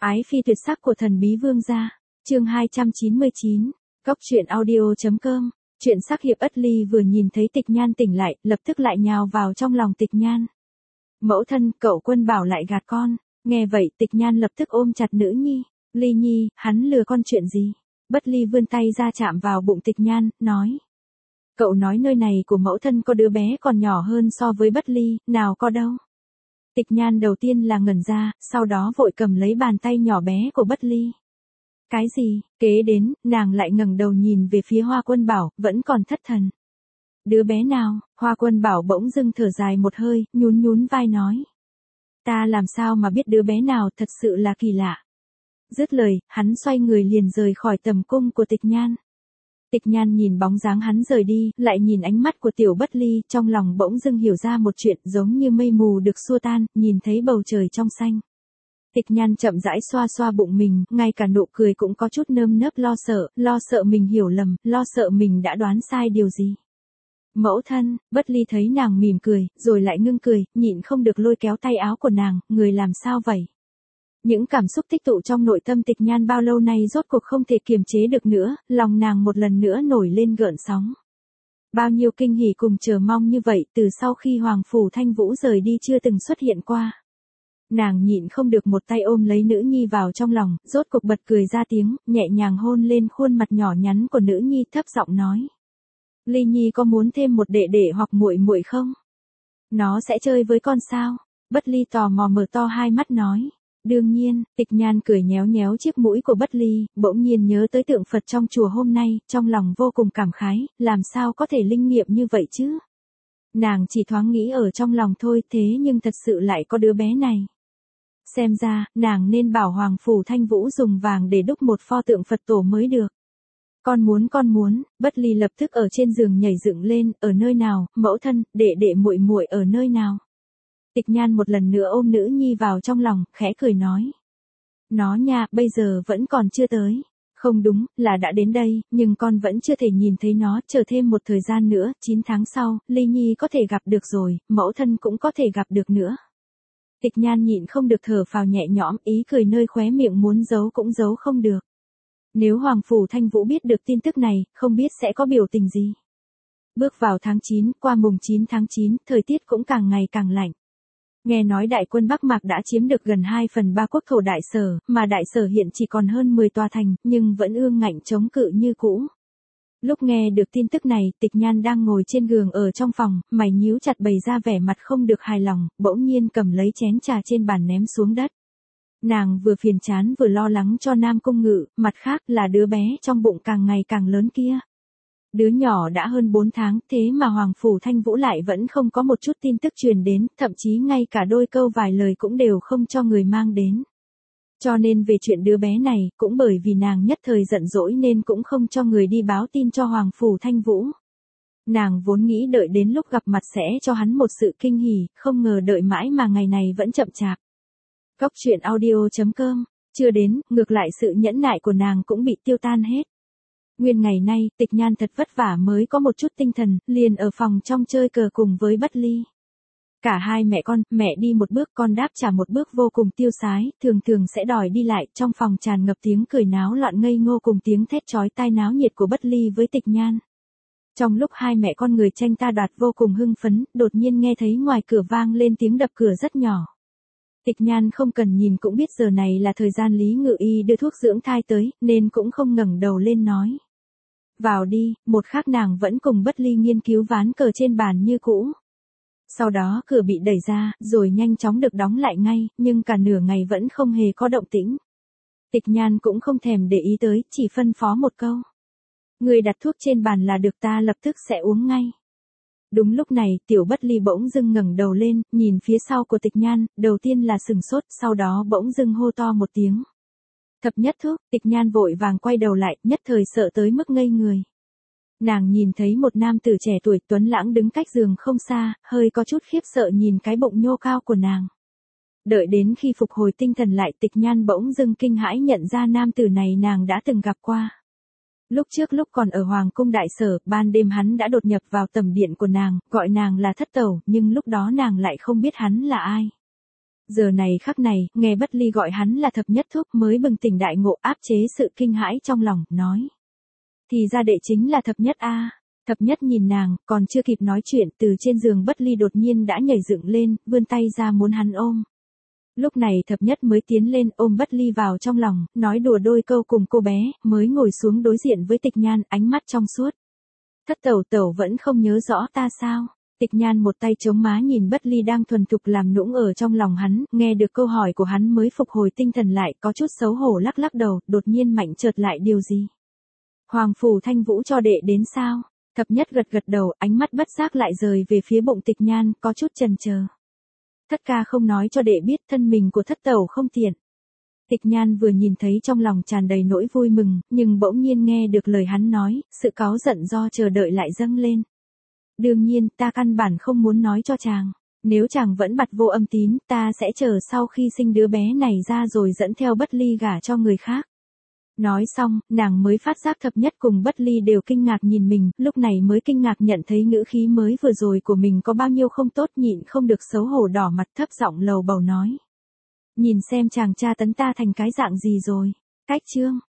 Ái phi tuyệt sắc của thần bí vương gia. Chương 299. Cốc truyện audio.com. Chuyện sắc hiệp Ất Ly vừa nhìn thấy Tịch Nhan tỉnh lại, lập tức lại nhào vào trong lòng Tịch Nhan. Mẫu thân, cậu Quân Bảo lại gạt con. Nghe vậy Tịch Nhan lập tức ôm chặt nữ nhi. Ly nhi, hắn lừa con chuyện gì? Bất Ly vươn tay ra chạm vào bụng Tịch Nhan, nói. Cậu nói nơi này của mẫu thân có đứa bé còn nhỏ hơn so với Bất Ly, nào có đâu. Tịch Nhan đầu tiên là ngẩn ra, sau đó vội cầm lấy bàn tay nhỏ bé của Bất Ly. Cái gì? Kế đến, nàng lại ngẩng đầu nhìn về phía Hoa Quân Bảo, vẫn còn thất thần. Đứa bé nào? Hoa Quân Bảo bỗng dưng thở dài một hơi, nhún nhún vai nói. Ta làm sao mà biết đứa bé nào, thật sự là kỳ lạ. Dứt lời, hắn xoay người liền rời khỏi tầm cung của Tịch Nhan. Tịch Nhan nhìn bóng dáng hắn rời đi, lại nhìn ánh mắt của tiểu Bất Ly, trong lòng bỗng dưng hiểu ra một chuyện, giống như mây mù được xua tan, nhìn thấy bầu trời trong xanh. Tịch Nhan chậm rãi xoa xoa bụng mình, ngay cả nụ cười cũng có chút nơm nớp lo sợ mình hiểu lầm, lo sợ mình đã đoán sai điều gì. Mẫu thân, Bất Ly thấy nàng mỉm cười, rồi lại ngưng cười, nhịn không được lôi kéo tay áo của nàng, người làm sao vậy? Những cảm xúc tích tụ trong nội tâm Tịch Nhan bao lâu nay rốt cuộc không thể kiềm chế được nữa, lòng nàng một lần nữa nổi lên gợn sóng. Bao nhiêu kinh hỉ cùng chờ mong như vậy từ sau khi Hoàng Phủ Thanh Vũ rời đi chưa từng xuất hiện qua. Nàng nhịn không được một tay ôm lấy nữ nhi vào trong lòng, rốt cuộc bật cười ra tiếng, nhẹ nhàng hôn lên khuôn mặt nhỏ nhắn của nữ nhi, thấp giọng nói. Ly nhi có muốn thêm một đệ đệ hoặc muội muội không? Nó sẽ chơi với con sao? Bất Ly tò mò mở to hai mắt nói. Đương nhiên, Tịch Nhan cười nhéo nhéo chiếc mũi của Bất Ly, bỗng nhiên nhớ tới tượng Phật trong chùa hôm nay, trong lòng vô cùng cảm khái, làm sao có thể linh nghiệm như vậy chứ? Nàng chỉ thoáng nghĩ ở trong lòng thôi, thế nhưng thật sự lại có đứa bé này. Xem ra, nàng nên bảo Hoàng Phủ Thanh Vũ dùng vàng để đúc một pho tượng Phật tổ mới được. Con muốn, Bất Ly lập tức ở trên giường nhảy dựng lên, ở nơi nào, mẫu thân, đệ đệ muội muội ở nơi nào? Tịch Nhan một lần nữa ôm nữ nhi vào trong lòng, khẽ cười nói. Nó nha, bây giờ vẫn còn chưa tới. Không đúng, là đã đến đây, nhưng con vẫn chưa thể nhìn thấy nó, chờ thêm một thời gian nữa, 9 tháng sau, Ly Nhi có thể gặp được rồi, mẫu thân cũng có thể gặp được nữa. Tịch Nhan nhịn không được thở phào nhẹ nhõm, ý cười nơi khóe miệng muốn giấu cũng giấu không được. Nếu Hoàng Phủ Thanh Vũ biết được tin tức này, không biết sẽ có biểu tình gì. Bước vào tháng 9, qua mùng 9 tháng 9, thời tiết cũng càng ngày càng lạnh. Nghe nói đại quân Bắc Mạc đã chiếm được gần 2/3 quốc thổ Đại Sở, mà Đại Sở hiện chỉ còn hơn 10 tòa thành, nhưng vẫn ương ngạnh chống cự như cũ. Lúc nghe được tin tức này, Tịch Nhan đang ngồi trên giường ở trong phòng, mày nhíu chặt bày ra vẻ mặt không được hài lòng, bỗng nhiên cầm lấy chén trà trên bàn ném xuống đất. Nàng vừa phiền chán vừa lo lắng cho Nam Cung Ngự, mặt khác là đứa bé trong bụng càng ngày càng lớn kia. Đứa nhỏ đã hơn 4 tháng, thế mà Hoàng Phủ Thanh Vũ lại vẫn không có một chút tin tức truyền đến, thậm chí ngay cả đôi câu vài lời cũng đều không cho người mang đến. Cho nên về chuyện đứa bé này, cũng bởi vì nàng nhất thời giận dỗi nên cũng không cho người đi báo tin cho Hoàng Phủ Thanh Vũ. Nàng vốn nghĩ đợi đến lúc gặp mặt sẽ cho hắn một sự kinh hỉ, không ngờ đợi mãi mà ngày này vẫn chậm chạp. Cốc truyện audio.com, chưa đến, ngược lại sự nhẫn nại của nàng cũng bị tiêu tan hết. Nguyên ngày nay, Tịch Nhan thật vất vả mới có một chút tinh thần, liền ở phòng trong chơi cờ cùng với Bất Ly. Cả hai mẹ con, mẹ đi một bước con đáp trả một bước vô cùng tiêu sái, thường thường sẽ đòi đi lại, trong phòng tràn ngập tiếng cười náo loạn ngây ngô cùng tiếng thét chói tai náo nhiệt của Bất Ly với Tịch Nhan. Trong lúc hai mẹ con người tranh ta đoạt vô cùng hưng phấn, đột nhiên nghe thấy ngoài cửa vang lên tiếng đập cửa rất nhỏ. Tịch Nhan không cần nhìn cũng biết giờ này là thời gian Lý Ngự Y đưa thuốc dưỡng thai tới, nên cũng không ngẩng đầu lên nói. Vào đi, một khắc nàng vẫn cùng Bất Ly nghiên cứu ván cờ trên bàn như cũ. Sau đó cửa bị đẩy ra, rồi nhanh chóng được đóng lại ngay, nhưng cả nửa ngày vẫn không hề có động tĩnh. Tịch Nhan cũng không thèm để ý tới, chỉ phân phó một câu. Người đặt thuốc trên bàn là được, ta lập tức sẽ uống ngay. Đúng lúc này, tiểu Bất Ly bỗng dưng ngẩng đầu lên, nhìn phía sau của Tịch Nhan, đầu tiên là sừng sốt, sau đó bỗng dưng hô to một tiếng. Thập nhất thuốc, Tịch Nhan vội vàng quay đầu lại, nhất thời sợ tới mức ngây người. Nàng nhìn thấy một nam tử trẻ tuổi tuấn lãng đứng cách giường không xa, hơi có chút khiếp sợ nhìn cái bụng nhô cao của nàng. Đợi đến khi phục hồi tinh thần lại, Tịch Nhan bỗng dưng kinh hãi nhận ra nam tử này nàng đã từng gặp qua. Lúc trước lúc còn ở Hoàng cung Đại Sở, ban đêm hắn đã đột nhập vào tầm điện của nàng, gọi nàng là thất tẩu, nhưng lúc đó nàng lại không biết hắn là ai. Giờ này khắc này, nghe Bất Ly gọi hắn là thập nhất thúc mới bừng tỉnh đại ngộ, áp chế sự kinh hãi trong lòng, nói. Thì ra đệ chính là thập nhất a. Thập nhất nhìn nàng, còn chưa kịp nói chuyện, từ trên giường Bất Ly đột nhiên đã nhảy dựng lên, vươn tay ra muốn hắn ôm. Lúc này thập nhất mới tiến lên ôm Bất Ly vào trong lòng, nói đùa đôi câu cùng cô bé, mới ngồi xuống đối diện với Tịch Nhan, ánh mắt trong suốt. Thất tẩu tẩu vẫn không nhớ rõ ta sao? Tịch Nhan một tay chống má nhìn Bất Ly đang thuần thục làm nũng ở trong lòng hắn, nghe được câu hỏi của hắn mới phục hồi tinh thần lại, có chút xấu hổ lắc lắc đầu, đột nhiên mạnh chợt lại điều gì? Hoàng phủ Thanh Vũ cho đệ đến sao? Thập nhất gật gật đầu, ánh mắt bất giác lại rời về phía bụng Tịch Nhan, có chút chần chờ. Thất ca không nói cho đệ biết thân mình của thất tẩu không tiện. Tịch Nhan vừa nhìn thấy trong lòng tràn đầy nỗi vui mừng, nhưng bỗng nhiên nghe được lời hắn nói, sự cáu giận do chờ đợi lại dâng lên. Đương nhiên, ta căn bản không muốn nói cho chàng. Nếu chàng vẫn bặt vô âm tín, ta sẽ chờ sau khi sinh đứa bé này ra rồi dẫn theo Bất Ly gả cho người khác. Nói xong, nàng mới phát giác thập nhất cùng Bất Ly đều kinh ngạc nhìn mình, lúc này mới kinh ngạc nhận thấy ngữ khí mới vừa rồi của mình có bao nhiêu không tốt, nhịn không được xấu hổ đỏ mặt, thấp giọng lầu bầu nói. Nhìn xem chàng tra tấn ta thành cái dạng gì rồi. Cách chương.